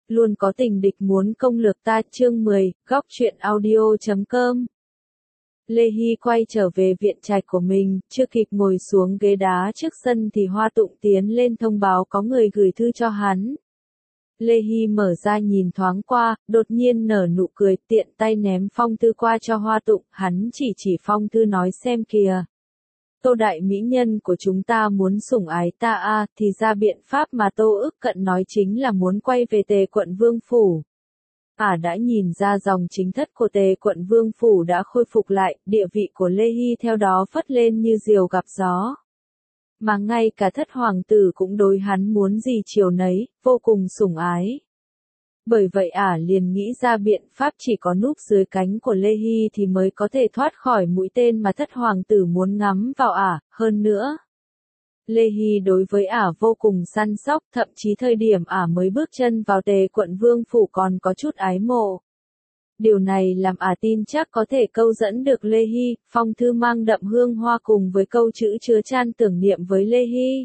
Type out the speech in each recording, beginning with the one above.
luôn có tình địch muốn công lược ta. Chương 10, góc truyện audio.com. Lê Hy quay trở về viện trạch của mình, chưa kịp ngồi xuống ghế đá trước sân thì Hoa Tụng tiến lên thông báo có người gửi thư cho hắn. Lê Hy mở ra nhìn thoáng qua, đột nhiên nở nụ cười, tiện tay ném phong thư qua cho Hoa Tụng, hắn chỉ phong thư nói xem kìa. Tô đại mỹ nhân của chúng ta muốn sủng ái ta a, thì ra biện pháp mà Tô Ức Cận nói chính là muốn quay về Tề quận Vương phủ. Đã nhìn ra dòng chính thất của Tề quận Vương phủ đã khôi phục lại, địa vị của Lê Hy theo đó phất lên như diều gặp gió. Mà ngay cả thất hoàng tử cũng đối hắn muốn gì chiều nấy, vô cùng sủng ái. Bởi vậy liền nghĩ ra biện pháp chỉ có núp dưới cánh của Lê Hy thì mới có thể thoát khỏi mũi tên mà thất hoàng tử muốn ngắm vào hơn nữa. Lê Hy đối với vô cùng săn sóc, thậm chí thời điểm mới bước chân vào Tề quận Vương phủ còn có chút ái mộ. Điều này làm tin chắc có thể câu dẫn được Lê Hy, phong thư mang đậm hương hoa cùng với câu chữ chứa chan tưởng niệm với Lê Hy.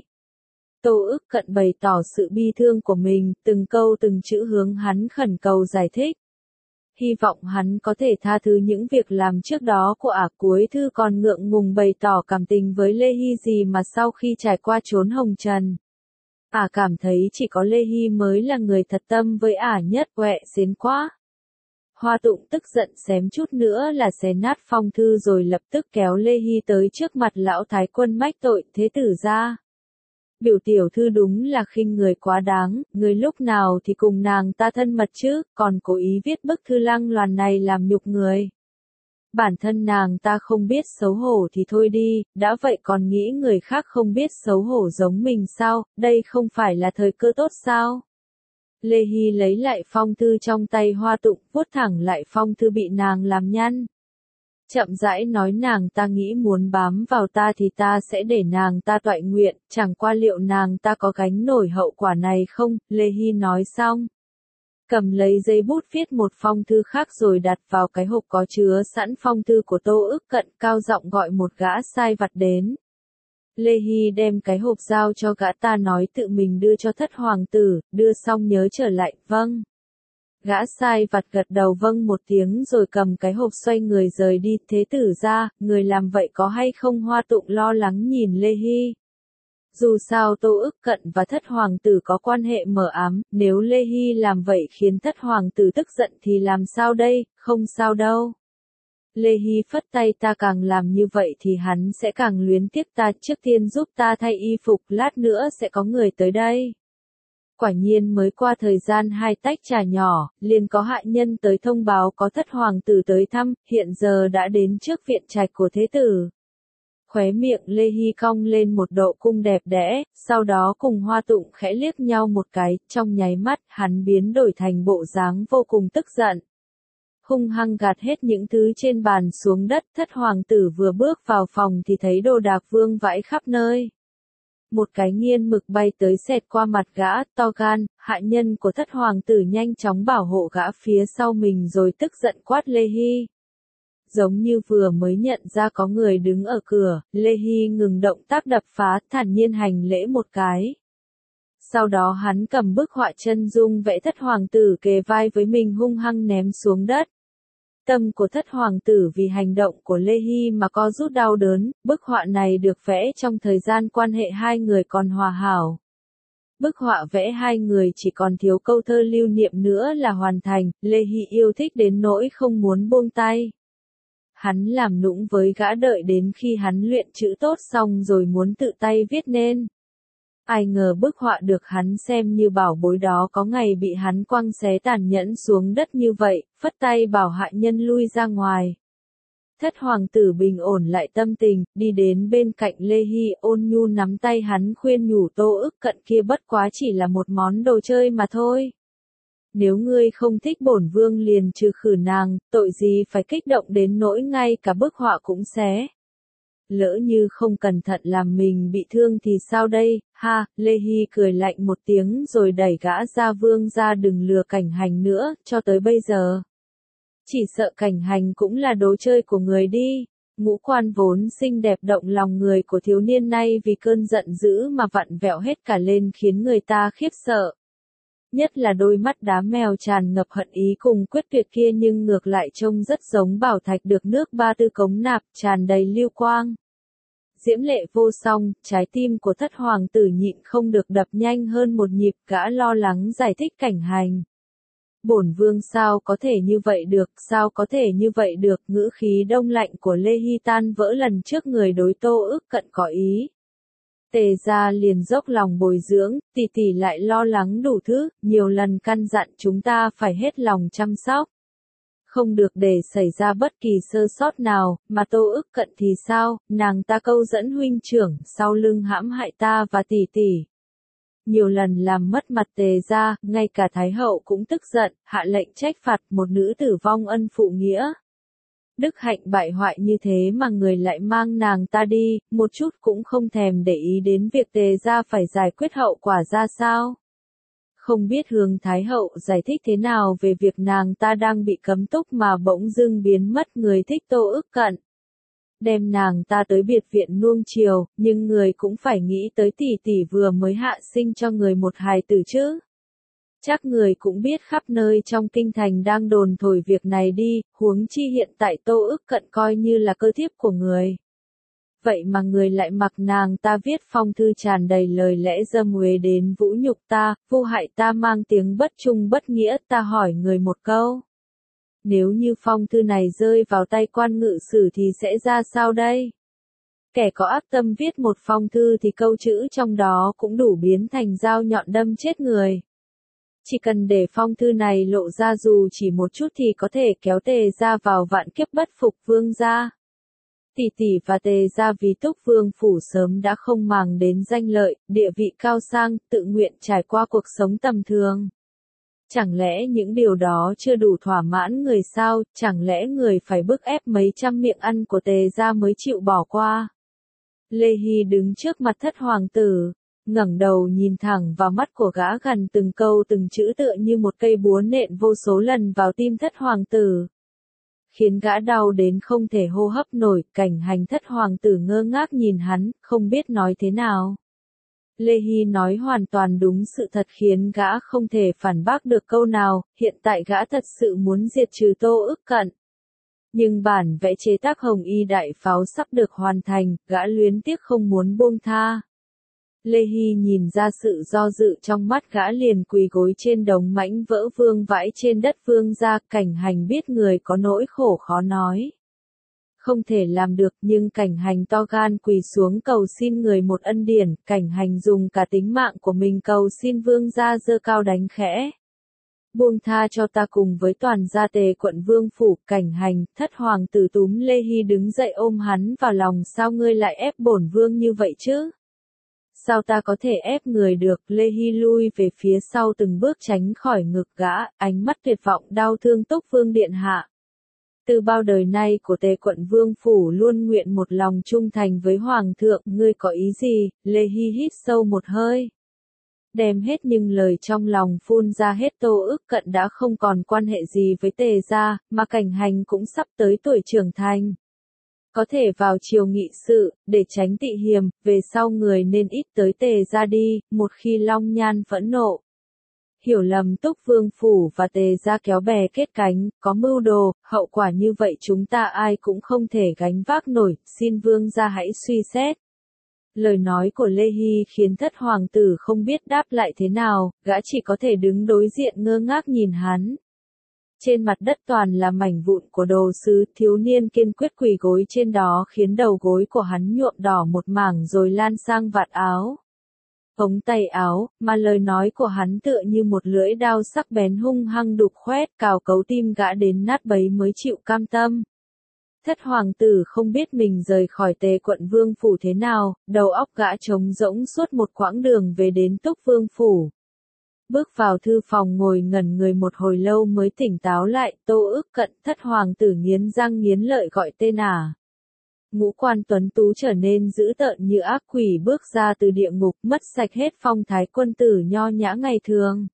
Tô Ức Cận bày tỏ sự bi thương của mình, từng câu từng chữ hướng hắn khẩn cầu giải thích. Hy vọng hắn có thể tha thứ những việc làm trước đó của cuối thư còn ngượng ngùng bày tỏ cảm tình với Lê Hy gì mà sau khi trải qua chốn hồng trần. Cảm thấy chỉ có Lê Hy mới là người thật tâm với nhất, quẹ xến quá. Hoa Tụng tức giận xém chút nữa là xé nát phong thư rồi lập tức kéo Lê Hy tới trước mặt lão thái quân mách tội thế tử ra. Biểu tiểu thư đúng là khinh người quá đáng, người lúc nào thì cùng nàng ta thân mật chứ, còn cố ý viết bức thư lăng loàn này làm nhục người. Bản thân nàng ta không biết xấu hổ thì thôi đi, đã vậy còn nghĩ người khác không biết xấu hổ giống mình sao, đây không phải là thời cơ tốt sao? Lê Hy lấy lại phong thư trong tay Hoa Tụng, vuốt thẳng lại phong thư bị nàng làm nhăn. Chậm rãi nói nàng ta nghĩ muốn bám vào ta thì ta sẽ để nàng ta toại nguyện, chẳng qua liệu nàng ta có gánh nổi hậu quả này không, Lê Hy nói xong. Cầm lấy giấy bút viết một phong thư khác rồi đặt vào cái hộp có chứa sẵn phong thư của Tô Ức Cận, cao giọng gọi một gã sai vặt đến. Lê Hy đem cái hộp giao cho gã ta nói tự mình đưa cho thất hoàng tử, đưa xong nhớ trở lại, vâng. Gã sai vặt gật đầu vâng một tiếng rồi cầm cái hộp xoay người rời đi. Thế tử ra, người làm vậy có hay không? Hoa Tụng lo lắng nhìn Lê Hy. Dù sao Tô Ức Cận và thất hoàng tử có quan hệ mờ ám, nếu Lê Hy làm vậy khiến thất hoàng tử tức giận thì làm sao đây, không sao đâu. Lê Hy phất tay, ta càng làm như vậy thì hắn sẽ càng luyến tiếc ta, trước tiên giúp ta thay y phục, lát nữa sẽ có người tới đây. Quả nhiên mới qua thời gian 2 tách trà nhỏ, liền có hạ nhân tới thông báo có thất hoàng tử tới thăm, hiện giờ đã đến trước viện trạch của thế tử. Khóe miệng Lê Hy cong lên một độ cung đẹp đẽ, sau đó cùng Hoa Tụng khẽ liếc nhau một cái, trong nháy mắt, hắn biến đổi thành bộ dáng vô cùng tức giận. Hung hăng gạt hết những thứ trên bàn xuống đất, thất hoàng tử vừa bước vào phòng thì thấy đồ đạc vương vãi khắp nơi. Một cái nghiên mực bay tới xẹt qua mặt gã, to gan, hạ nhân của thất hoàng tử nhanh chóng bảo hộ gã phía sau mình rồi tức giận quát Lê Hy. Giống như vừa mới nhận ra có người đứng ở cửa, Lê Hy ngừng động tác đập phá, thản nhiên hành lễ một cái. Sau đó hắn cầm bức họa chân dung vẽ thất hoàng tử kề vai với mình hung hăng ném xuống đất. Tâm của thất hoàng tử vì hành động của Lê Hy mà co rút đau đớn, bức họa này được vẽ trong thời gian quan hệ hai người còn hòa hảo. Bức họa vẽ hai người chỉ còn thiếu câu thơ lưu niệm nữa là hoàn thành, Lê Hy yêu thích đến nỗi không muốn buông tay. Hắn làm nũng với gã đợi đến khi hắn luyện chữ tốt xong rồi muốn tự tay viết nên. Ai ngờ bức họa được hắn xem như bảo bối đó có ngày bị hắn quăng xé tàn nhẫn xuống đất như vậy, phất tay bảo hạ nhân lui ra ngoài. Thất hoàng tử bình ổn lại tâm tình, đi đến bên cạnh Lê Hy ôn nhu nắm tay hắn khuyên nhủ Tô Ức Cận kia bất quá chỉ là một món đồ chơi mà thôi. Nếu ngươi không thích bổn vương liền trừ khử nàng, tội gì phải kích động đến nỗi ngay cả bức họa cũng xé. Lỡ như không cẩn thận làm mình bị thương thì sao đây, ha, Lê Hy cười lạnh một tiếng rồi đẩy gã ra vương ra đừng lừa Cảnh Hành nữa, cho tới bây giờ. Chỉ sợ Cảnh Hành cũng là đồ chơi của người đi, ngũ quan vốn xinh đẹp động lòng người của thiếu niên nay vì cơn giận dữ mà vặn vẹo hết cả lên khiến người ta khiếp sợ. nhất là đôi mắt đá mèo tràn ngập hận ý cùng quyết tuyệt kia nhưng ngược lại trông rất giống bảo thạch được nước ba tư cống nạp, tràn đầy lưu quang. Diễm lệ vô song, trái tim của thất hoàng tử nhịn không được đập nhanh hơn một nhịp, gã lo lắng giải thích Cảnh Hành. Bổn vương sao có thể như vậy được, sao có thể như vậy được, ngữ khí đông lạnh của Lê Hy tan vỡ lần trước người đối Tô Ức Cận có ý. Tề gia liền dốc lòng bồi dưỡng, tỷ tỷ lại lo lắng đủ thứ, nhiều lần căn dặn chúng ta phải hết lòng chăm sóc. Không được để xảy ra bất kỳ sơ sót nào, mà Tô Ức Cận thì sao, nàng ta câu dẫn huynh trưởng, sau lưng hãm hại ta và tỷ tỷ. Nhiều lần làm mất mặt Tề gia, ngay cả Thái hậu cũng tức giận, hạ lệnh trách phạt một nữ tử vong ân phụ nghĩa. Đức hạnh bại hoại như thế mà người lại mang nàng ta đi, một chút cũng không thèm để ý đến việc Tề gia phải giải quyết hậu quả ra sao. Không biết Hương Thái hậu giải thích thế nào về việc nàng ta đang bị cấm túc mà bỗng dưng biến mất người thích Tô Ức Cận. Đem nàng ta tới biệt viện nuông chiều, nhưng người cũng phải nghĩ tới tỷ tỷ vừa mới hạ sinh cho người một hài tử chứ. Chắc người cũng biết khắp nơi trong kinh thành đang đồn thổi việc này đi, huống chi hiện tại Tô Ức Cận coi như là cơ thiếp của người. Vậy mà người lại mặc nàng ta viết phong thư tràn đầy lời lẽ dâm uế đến vũ nhục ta, vu hại ta mang tiếng bất trung bất nghĩa, ta hỏi người một câu. Nếu như phong thư này rơi vào tay quan ngự sử thì sẽ ra sao đây? Kẻ có ác tâm viết một phong thư thì câu chữ trong đó cũng đủ biến thành dao nhọn đâm chết người. Chỉ cần để phong thư này lộ ra dù chỉ một chút thì có thể kéo Tề gia vào vạn kiếp bất phục vương gia. Tỷ tỷ và Tề gia vì Túc Vương phủ sớm đã không màng đến danh lợi, địa vị cao sang, tự nguyện trải qua cuộc sống tầm thường. Chẳng lẽ những điều đó chưa đủ thỏa mãn người sao, chẳng lẽ người phải bức ép mấy trăm miệng ăn của Tề gia mới chịu bỏ qua? Lê Hy đứng trước mặt thất hoàng tử, ngẩng đầu nhìn thẳng vào mắt của gã gần từng câu từng chữ tựa như một cây búa nện vô số lần vào tim thất hoàng tử. Khiến gã đau đến không thể hô hấp nổi, Cảnh Hành thất hoàng tử ngơ ngác nhìn hắn, không biết nói thế nào. Lê Hy nói hoàn toàn đúng sự thật khiến gã không thể phản bác được câu nào, hiện tại gã thật sự muốn diệt trừ Tô Ức Cận. Nhưng bản vẽ chế tác Hồng Y đại pháo sắp được hoàn thành, gã luyến tiếc không muốn buông tha. Lê Hy nhìn ra sự do dự trong mắt gã liền quỳ gối trên đống mảnh vỡ vương vãi trên đất vương gia. Cảnh Hành biết người có nỗi khổ khó nói. Không thể làm được nhưng Cảnh Hành to gan quỳ xuống cầu xin người một ân điển, Cảnh Hành dùng cả tính mạng của mình cầu xin vương gia giơ cao đánh khẽ. Buông tha cho ta cùng với toàn gia Tề quận vương phủ. Cảnh Hành, thất hoàng tử túm Lê Hy đứng dậy ôm hắn vào lòng, sao ngươi lại ép bổn vương như vậy chứ? Sao ta có thể ép người được? Lê Hy lui về phía sau từng bước tránh khỏi ngực gã, ánh mắt tuyệt vọng đau thương Túc Vương điện hạ. Từ bao đời nay của Tề quận vương phủ luôn nguyện một lòng trung thành với hoàng thượng, ngươi có ý gì? Lê Hy hít sâu một hơi. Đem hết nhưng lời trong lòng phun ra hết. Tô Ức Cận đã không còn quan hệ gì với Tề gia, mà Cảnh Hành cũng sắp tới tuổi trưởng thành. Có thể vào triều nghị sự, để tránh tị hiềm, về sau người nên ít tới Tề gia đi, một khi Long Nhan phẫn nộ. Hiểu lầm Túc Vương phủ và Tề gia kéo bè kết cánh, có mưu đồ, hậu quả như vậy chúng ta ai cũng không thể gánh vác nổi, xin vương gia hãy suy xét. Lời nói của Lê Hy khiến thất hoàng tử không biết đáp lại thế nào, gã chỉ có thể đứng đối diện ngơ ngác nhìn hắn. Trên mặt đất toàn là mảnh vụn của đồ sứ, thiếu niên kiên quyết quỳ gối trên đó khiến đầu gối của hắn nhuộm đỏ một mảng rồi lan sang vạt áo. Ống tay áo, mà lời nói của hắn tựa như một lưỡi đao sắc bén hung hăng đục khoét cào cấu tim gã đến nát bấy mới chịu cam tâm. Thất hoàng tử không biết mình rời khỏi Tề quận vương phủ thế nào, đầu óc gã trống rỗng suốt một quãng đường về đến Túc Vương phủ. Bước vào thư phòng ngồi ngẩn người một hồi lâu mới tỉnh táo lại. Tô Ức Cận. Thất hoàng tử nghiến răng nghiến lợi gọi tên à. Ngũ quan tuấn tú trở nên dữ tợn như ác quỷ bước ra từ địa ngục, mất sạch hết phong thái quân tử nho nhã ngày thường.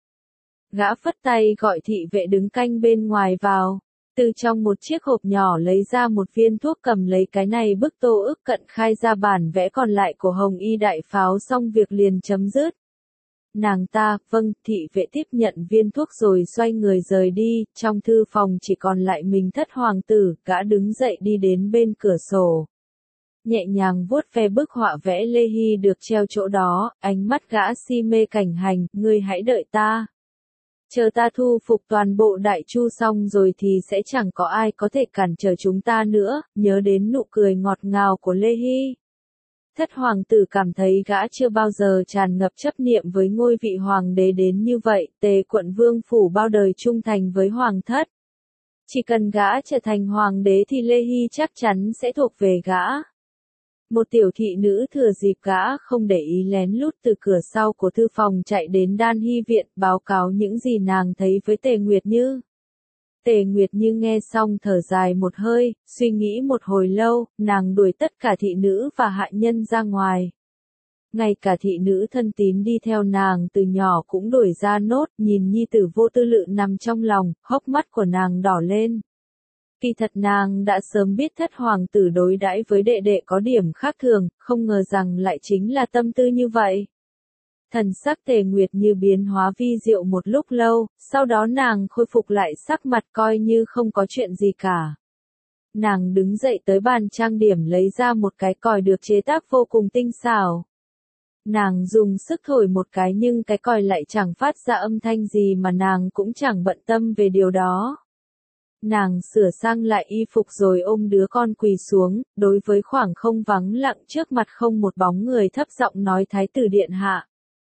Gã phất tay gọi thị vệ đứng canh bên ngoài vào. Từ trong một chiếc hộp nhỏ lấy ra một viên thuốc, cầm lấy cái này bức Tô Ức Cận khai ra bản vẽ còn lại của Hồng Y đại pháo, xong việc liền chấm dứt. Nàng ta, vâng, thị vệ tiếp nhận viên thuốc rồi xoay người rời đi, trong thư phòng chỉ còn lại mình thất hoàng tử, gã đứng dậy đi đến bên cửa sổ. Nhẹ nhàng vuốt ve bức họa vẽ Lê Hy được treo chỗ đó, ánh mắt gã si mê cảnh hành, ngươi hãy đợi ta. Chờ ta thu phục toàn bộ Đại Chu xong rồi thì sẽ chẳng có ai có thể cản trở chúng ta nữa, nhớ đến nụ cười ngọt ngào của Lê Hy. Thất hoàng tử cảm thấy gã chưa bao giờ tràn ngập chấp niệm với ngôi vị hoàng đế đến như vậy, Tề quận vương phủ bao đời trung thành với hoàng thất. Chỉ cần gã trở thành hoàng đế thì Lê Hy chắc chắn sẽ thuộc về gã. Một tiểu thị nữ thừa dịp gã không để ý lén lút từ cửa sau của thư phòng chạy đến Đan Hy viện báo cáo những gì nàng thấy với Tề Nguyệt Như. Tề Nguyệt Như nghe xong thở dài một hơi, suy nghĩ một hồi lâu, nàng đuổi tất cả thị nữ và hạ nhân ra ngoài. Ngay cả thị nữ thân tín đi theo nàng từ nhỏ cũng đuổi ra nốt, nhìn nhi tử Vô Tư Lự nằm trong lòng, hốc mắt của nàng đỏ lên. Kỳ thật nàng đã sớm biết thất hoàng tử đối đãi với đệ đệ có điểm khác thường, không ngờ rằng lại chính là tâm tư như vậy. Thần sắc Tề Nguyệt Như biến hóa vi diệu một lúc lâu, sau đó nàng khôi phục lại sắc mặt coi như không có chuyện gì cả. Nàng đứng dậy tới bàn trang điểm lấy ra một cái còi được chế tác vô cùng tinh xảo. Nàng dùng sức thổi một cái nhưng cái còi lại chẳng phát ra âm thanh gì mà nàng cũng chẳng bận tâm về điều đó. Nàng sửa sang lại y phục rồi ôm đứa con quỳ xuống, đối với khoảng không vắng lặng trước mặt không một bóng người thấp giọng nói Thái tử điện hạ.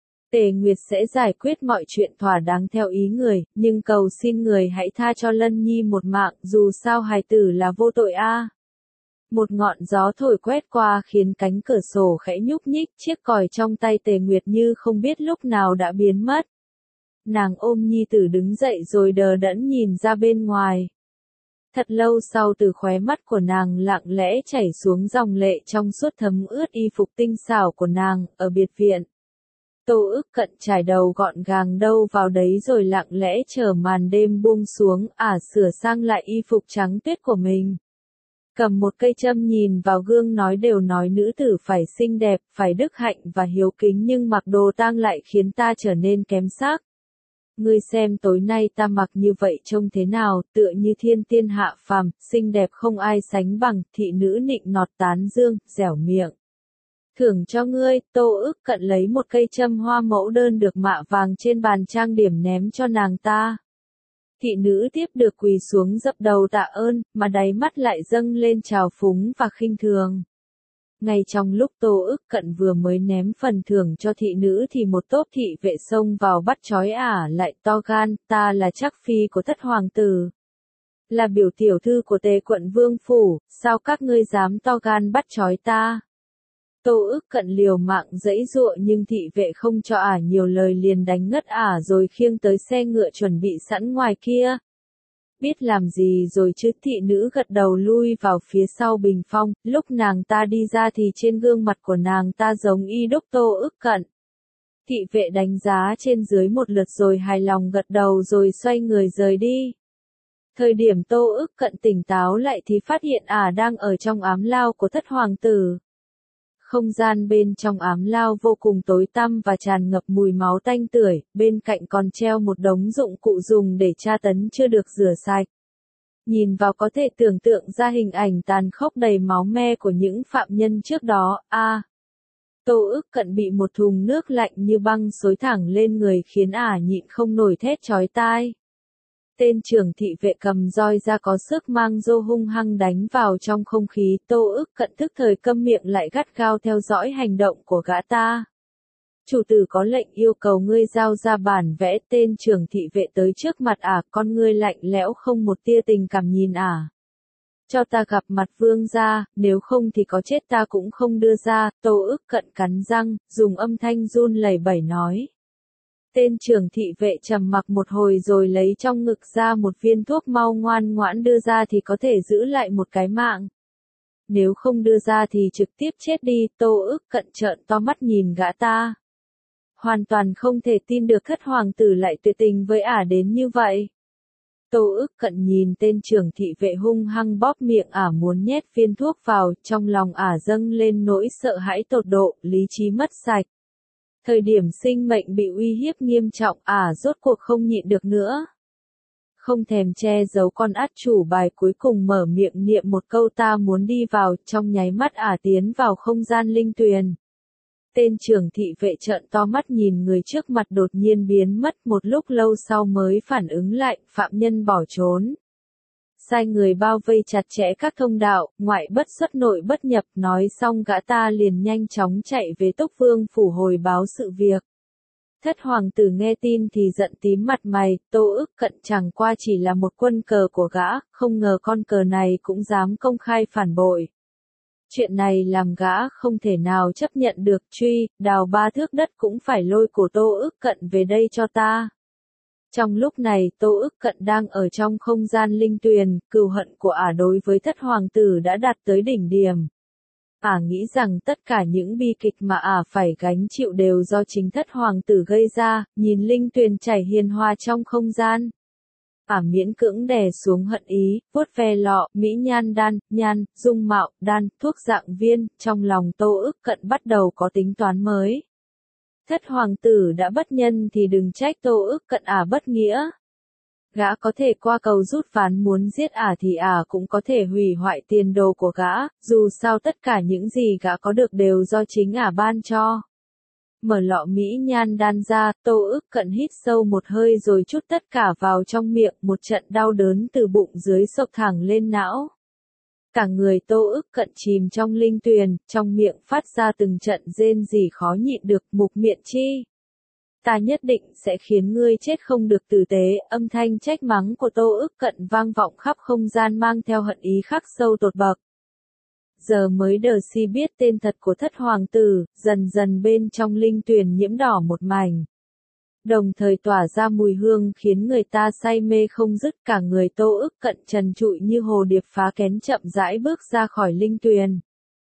Tề Nguyệt sẽ giải quyết mọi chuyện thỏa đáng theo ý người, nhưng cầu xin người hãy tha cho Lân Nhi một mạng, dù sao hài tử là vô tội a. Một ngọn gió thổi quét qua khiến cánh cửa sổ khẽ nhúc nhích, chiếc còi trong tay Tề Nguyệt Như không biết lúc nào đã biến mất. Nàng ôm nhi tử đứng dậy rồi đờ đẫn nhìn ra bên ngoài. Thật lâu sau từ khóe mắt của nàng lặng lẽ chảy xuống dòng lệ trong suốt thấm ướt y phục tinh xảo của nàng, ở biệt viện. Tô Ức Cận trải đầu gọn gàng đâu vào đấy rồi lặng lẽ chờ màn đêm buông xuống, sửa sang lại y phục trắng tuyết của mình. Cầm một cây châm nhìn vào gương đều nói nữ tử phải xinh đẹp, phải đức hạnh và hiếu kính nhưng mặc đồ tang lại khiến ta trở nên kém sắc. Ngươi xem tối nay ta mặc như vậy trông thế nào, tựa như thiên tiên hạ phàm, xinh đẹp không ai sánh bằng, thị nữ nịnh nọt tán dương, dẻo miệng. Thưởng cho ngươi, Tô Ức Cận lấy một cây châm hoa mẫu đơn được mạ vàng trên bàn trang điểm ném cho nàng ta. Thị nữ tiếp được quỳ xuống dập đầu tạ ơn, mà đáy mắt lại dâng lên trào phúng và khinh thường. Ngay trong lúc Tô Ức Cận vừa mới ném phần thưởng cho thị nữ thì một tốp thị vệ xông vào bắt trói lại to gan, ta là trắc phi của thất hoàng tử. Là biểu tiểu thư của Tề quận vương phủ, sao các ngươi dám to gan bắt trói ta? Tô Ức Cận liều mạng giãy giụa nhưng thị vệ không cho nhiều lời liền đánh ngất rồi khiêng tới xe ngựa chuẩn bị sẵn ngoài kia. Biết làm gì rồi chứ, thị nữ gật đầu lui vào phía sau bình phong, lúc nàng ta đi ra thì trên gương mặt của nàng ta giống y đúc Tô Ức Cận. Thị vệ đánh giá trên dưới một lượt rồi hài lòng gật đầu rồi xoay người rời đi. Thời điểm Tô Ức Cận tỉnh táo lại thì phát hiện đang ở trong ám lao của thất hoàng tử. Không gian bên trong ám lao vô cùng tối tăm và tràn ngập mùi máu tanh tưởi, bên cạnh còn treo một đống dụng cụ dùng để tra tấn chưa được rửa sạch. Nhìn vào có thể tưởng tượng ra hình ảnh tàn khốc đầy máu me của những phạm nhân trước đó, Tô Ức Cận bị một thùng nước lạnh như băng xối thẳng lên người khiến nhịn không nổi thét chói tai. Tên trưởng thị vệ cầm roi ra có sức mang rô hung hăng đánh vào trong không khí, Tô Ức Cận tức thời câm miệng lại gắt gao theo dõi hành động của gã ta. Chủ tử có lệnh yêu cầu ngươi giao ra bản vẽ, tên trưởng thị vệ tới trước mặt con ngươi lạnh lẽo không một tia tình cảm nhìn Cho ta gặp mặt vương gia, nếu không thì có chết ta cũng không đưa ra, Tô Ức Cận cắn răng, dùng âm thanh run lẩy bẩy nói. Tên trưởng thị vệ trầm mặc một hồi rồi lấy trong ngực ra một viên thuốc mau ngoan ngoãn đưa ra thì có thể giữ lại một cái mạng. Nếu không đưa ra thì trực tiếp chết đi, Tô Ức Cận trợn to mắt nhìn gã ta. Hoàn toàn không thể tin được thất hoàng tử lại tuyệt tình với đến như vậy. Tô Ức Cận nhìn tên trưởng thị vệ hung hăng bóp miệng muốn nhét viên thuốc vào, trong lòng dâng lên nỗi sợ hãi tột độ, lý trí mất sạch. Thời điểm sinh mệnh bị uy hiếp nghiêm trọng, rốt cuộc không nhịn được nữa. Không thèm che giấu con át chủ bài cuối cùng mở miệng niệm một câu ta muốn đi vào, trong nháy mắt tiến vào không gian linh tuyền. Tên trưởng thị vệ trợn to mắt nhìn người trước mặt đột nhiên biến mất, một lúc lâu sau mới phản ứng lại, phạm nhân bỏ trốn. Sai người bao vây chặt chẽ các thông đạo, ngoại bất xuất nội bất nhập, nói xong gã ta liền nhanh chóng chạy về Túc Vương phủ hồi báo sự việc. Thất hoàng tử nghe tin thì giận tím mặt mày, Tô Ức Cận chẳng qua chỉ là một quân cờ của gã, không ngờ con cờ này cũng dám công khai phản bội. Chuyện này làm gã không thể nào chấp nhận được, đào 3 thước đất cũng phải lôi cổ Tô Ức Cận về đây cho ta. Trong lúc này Tô Ức Cận đang ở trong không gian linh tuyền, cừu hận của đối với thất hoàng tử đã đạt tới đỉnh điểm. Nghĩ rằng tất cả những bi kịch mà phải gánh chịu đều do chính thất hoàng tử gây ra, nhìn linh tuyền chảy hiền hòa trong không gian. Miễn cưỡng đè xuống hận ý, vuốt ve lọ, mỹ nhan, dung mạo, thuốc dạng viên, trong lòng Tô Ức Cận bắt đầu có tính toán mới. Thất hoàng tử đã bất nhân thì đừng trách Tô Ức Cận bất nghĩa. Gã có thể qua cầu rút ván muốn giết thì cũng có thể hủy hoại tiền đồ của gã, dù sao tất cả những gì gã có được đều do chính ban cho. Mở lọ mỹ nhan đan ra, Tô Ức Cận hít sâu một hơi rồi trút tất cả vào trong miệng, một trận đau đớn từ bụng dưới xộc thẳng lên não. Cả người Tô Ức Cận chìm trong linh tuyền, trong miệng phát ra từng trận rên rỉ khó nhịn được, Mục Miện Chi. Ta nhất định sẽ khiến ngươi chết không được tử tế, âm thanh trách mắng của Tô Ức Cận vang vọng khắp không gian mang theo hận ý khắc sâu tột bậc. Giờ mới đờ si biết tên thật của thất hoàng tử, dần dần bên trong linh tuyền nhiễm đỏ một mảnh. Đồng thời tỏa ra mùi hương khiến người ta say mê không dứt, cả người Tô Ức Cận trần trụi như hồ điệp phá kén chậm rãi bước ra khỏi linh tuyền.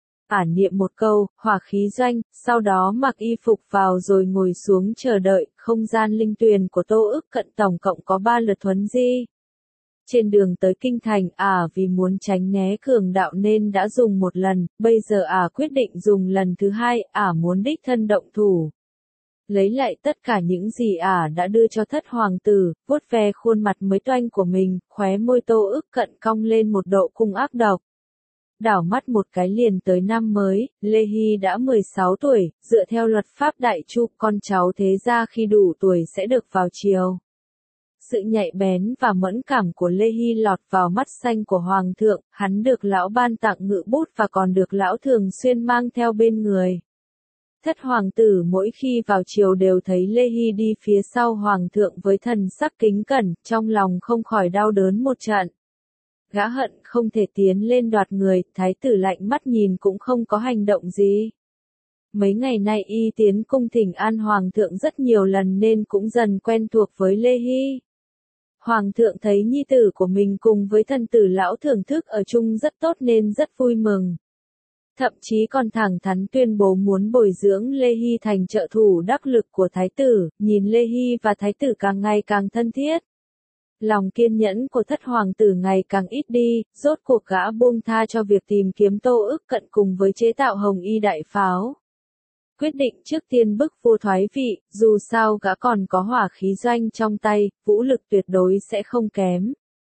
Niệm một câu, hỏa khí doanh, sau đó mặc y phục vào rồi ngồi xuống chờ đợi, không gian linh tuyền của Tô Ức Cận tổng cộng có 3 lượt thuấn di. Trên đường tới kinh thành, vì muốn tránh né cường đạo nên đã dùng một lần, bây giờ quyết định dùng lần thứ 2, muốn đích thân động thủ. Lấy lại tất cả những gì đã đưa cho thất hoàng tử, vuốt ve khuôn mặt mới toanh của mình, khóe môi Tô Ức Cận cong lên một độ cung ác độc. Đảo mắt một cái liền tới năm mới, Lê Hy đã 16 tuổi, dựa theo luật pháp Đại Chu, con cháu thế gia khi đủ tuổi sẽ được vào triều. Sự nhạy bén và mẫn cảm của Lê Hy lọt vào mắt xanh của Hoàng thượng, hắn được lão ban tặng ngự bút và còn được lão thường xuyên mang theo bên người. Thất hoàng tử mỗi khi vào triều đều thấy Lê Hy đi phía sau Hoàng thượng với thần sắc kính cẩn, trong lòng không khỏi đau đớn một trận. Gã hận không thể tiến lên đoạt người, thái tử lạnh mắt nhìn cũng không có hành động gì. Mấy ngày nay y tiến cung thỉnh an Hoàng thượng rất nhiều lần nên cũng dần quen thuộc với Lê Hy. Hoàng thượng thấy nhi tử của mình cùng với thần tử lão thưởng thức ở chung rất tốt nên rất vui mừng. Thậm chí còn thẳng thắn tuyên bố muốn bồi dưỡng Lê Hy thành trợ thủ đắc lực của thái tử, nhìn Lê Hy và thái tử càng ngày càng thân thiết. Lòng kiên nhẫn của thất hoàng tử ngày càng ít đi, rốt cuộc gã buông tha cho việc tìm kiếm Tô Ức Cận cùng với chế tạo hồng y đại pháo. Quyết định trước tiên bức vua thoái vị, dù sao gã còn có hỏa khí doanh trong tay, vũ lực tuyệt đối sẽ không kém.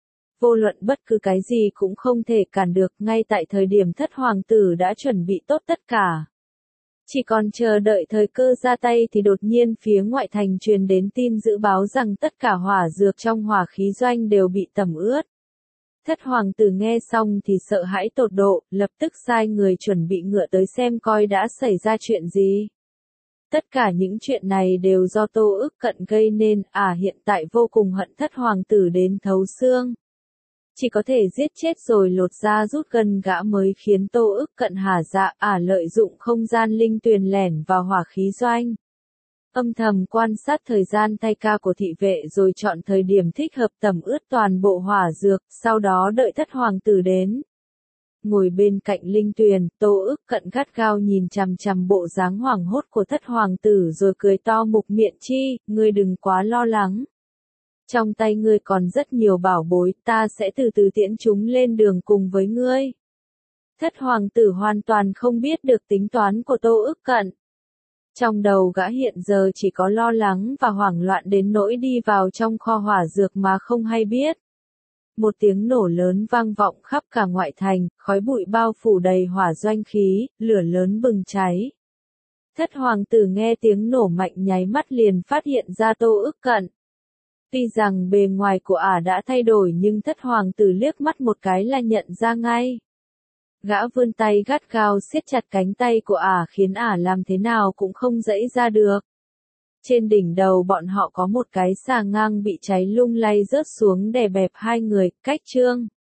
Vô luận bất cứ cái gì cũng không thể cản được, ngay tại thời điểm thất hoàng tử đã chuẩn bị tốt tất cả. Chỉ còn chờ đợi thời cơ ra tay thì đột nhiên phía ngoại thành truyền đến tin dự báo rằng tất cả hỏa dược trong hỏa khí doanh đều bị tẩm ướt. Thất hoàng tử nghe xong thì sợ hãi tột độ, lập tức sai người chuẩn bị ngựa tới xem coi đã xảy ra chuyện gì. Tất cả những chuyện này đều do Tô Ức Cận gây nên, hiện tại vô cùng hận thất hoàng tử đến thấu xương. Chỉ có thể giết chết rồi lột da rút gân gã mới khiến Tô Ức Cận hả dạ, lợi dụng không gian linh tuyền lẻn vào hỏa khí doanh. Âm thầm quan sát thời gian thay ca của thị vệ rồi chọn thời điểm thích hợp tẩm ướt toàn bộ hỏa dược, sau đó đợi thất hoàng tử đến. Ngồi bên cạnh linh tuyền, Tô Ức Cận gắt gao nhìn chằm chằm bộ dáng hoảng hốt của thất hoàng tử rồi cười to Mục Miện Chi, ngươi đừng quá lo lắng. Trong tay ngươi còn rất nhiều bảo bối, ta sẽ từ từ tiễn chúng lên đường cùng với ngươi. Thất hoàng tử hoàn toàn không biết được tính toán của Tô Ức Cận. Trong đầu gã hiện giờ chỉ có lo lắng và hoảng loạn đến nỗi đi vào trong kho hỏa dược mà không hay biết. Một tiếng nổ lớn vang vọng khắp cả ngoại thành, khói bụi bao phủ đầy hỏa doanh khí, lửa lớn bừng cháy. Thất hoàng tử nghe tiếng nổ mạnh nháy mắt liền phát hiện ra Tô Ức Cận. Tuy rằng bề ngoài của ả đã thay đổi nhưng thất hoàng tử liếc mắt một cái là nhận ra ngay. Gã vươn tay gắt gao siết chặt cánh tay của ả khiến ả làm thế nào cũng không giãy ra được. Trên đỉnh đầu bọn họ có một cái xà ngang bị cháy lung lay rớt xuống đè bẹp hai người, cách Trương